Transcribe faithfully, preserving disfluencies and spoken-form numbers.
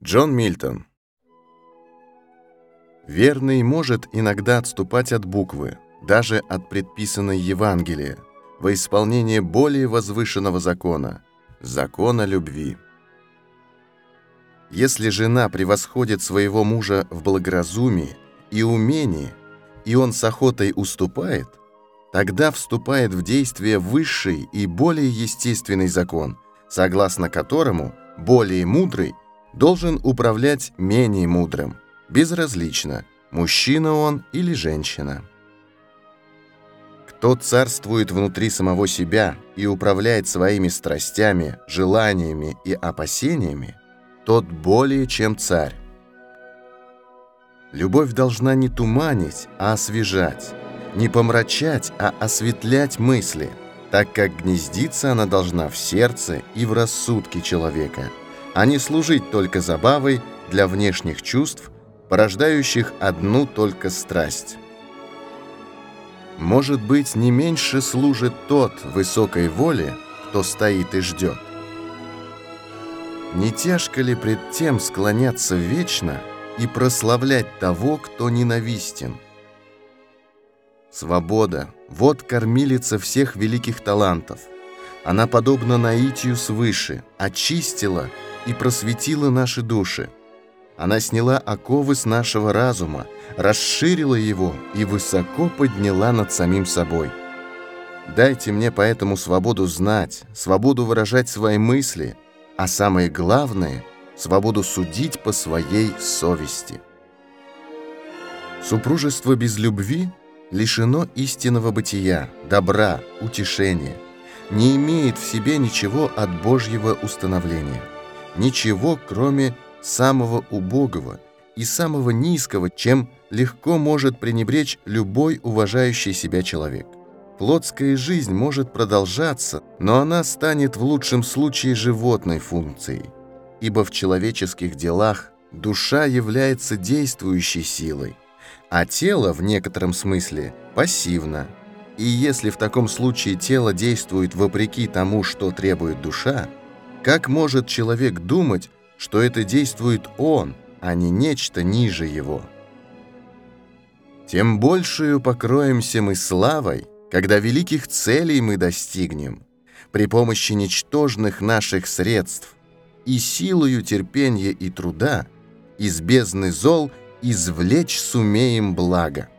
Джон Мильтон. Верный может иногда отступать от буквы, даже от предписанной Евангелия, во исполнение более возвышенного закона – закона любви. Если жена превосходит своего мужа в благоразумии и умении, и он с охотой уступает, тогда вступает в действие высший и более естественный закон, согласно которому более мудрый должен управлять менее мудрым, безразлично, мужчина он или женщина. Кто царствует внутри самого себя и управляет своими страстями, желаниями и опасениями, тот более чем царь. Любовь должна не туманить, а освежать, не помрачать, а осветлять мысли, так как гнездиться она должна в сердце и в рассудке человека, а не служить только забавой для внешних чувств, порождающих одну только страсть. Может быть, не меньше служит тот высокой воле, кто стоит и ждет. Не тяжко ли пред тем склоняться вечно и прославлять того, кто ненавистен? Свобода – вот кормилица всех великих талантов. Она подобна наитию свыше, очистила и просветила наши души. Она сняла оковы с нашего разума, расширила его и высоко подняла над самим собой. Дайте мне поэтому свободу знать, свободу выражать свои мысли, а самое главное – свободу судить по своей совести. Супружество без любви лишено истинного бытия, добра, утешения, не имеет в себе ничего от Божьего установления. Ничего, кроме самого убогого и самого низкого, чем легко может пренебречь любой уважающий себя человек. Плотская жизнь может продолжаться, но она станет в лучшем случае животной функцией, ибо в человеческих делах душа является действующей силой, а тело в некотором смысле пассивно. И если в таком случае тело действует вопреки тому, что требует душа, как может человек думать, что это действует он, а не нечто ниже его? Тем большую покроемся мы славой, когда великих целей мы достигнем, при помощи ничтожных наших средств, и силою терпения и труда из бездны зол извлечь сумеем благо.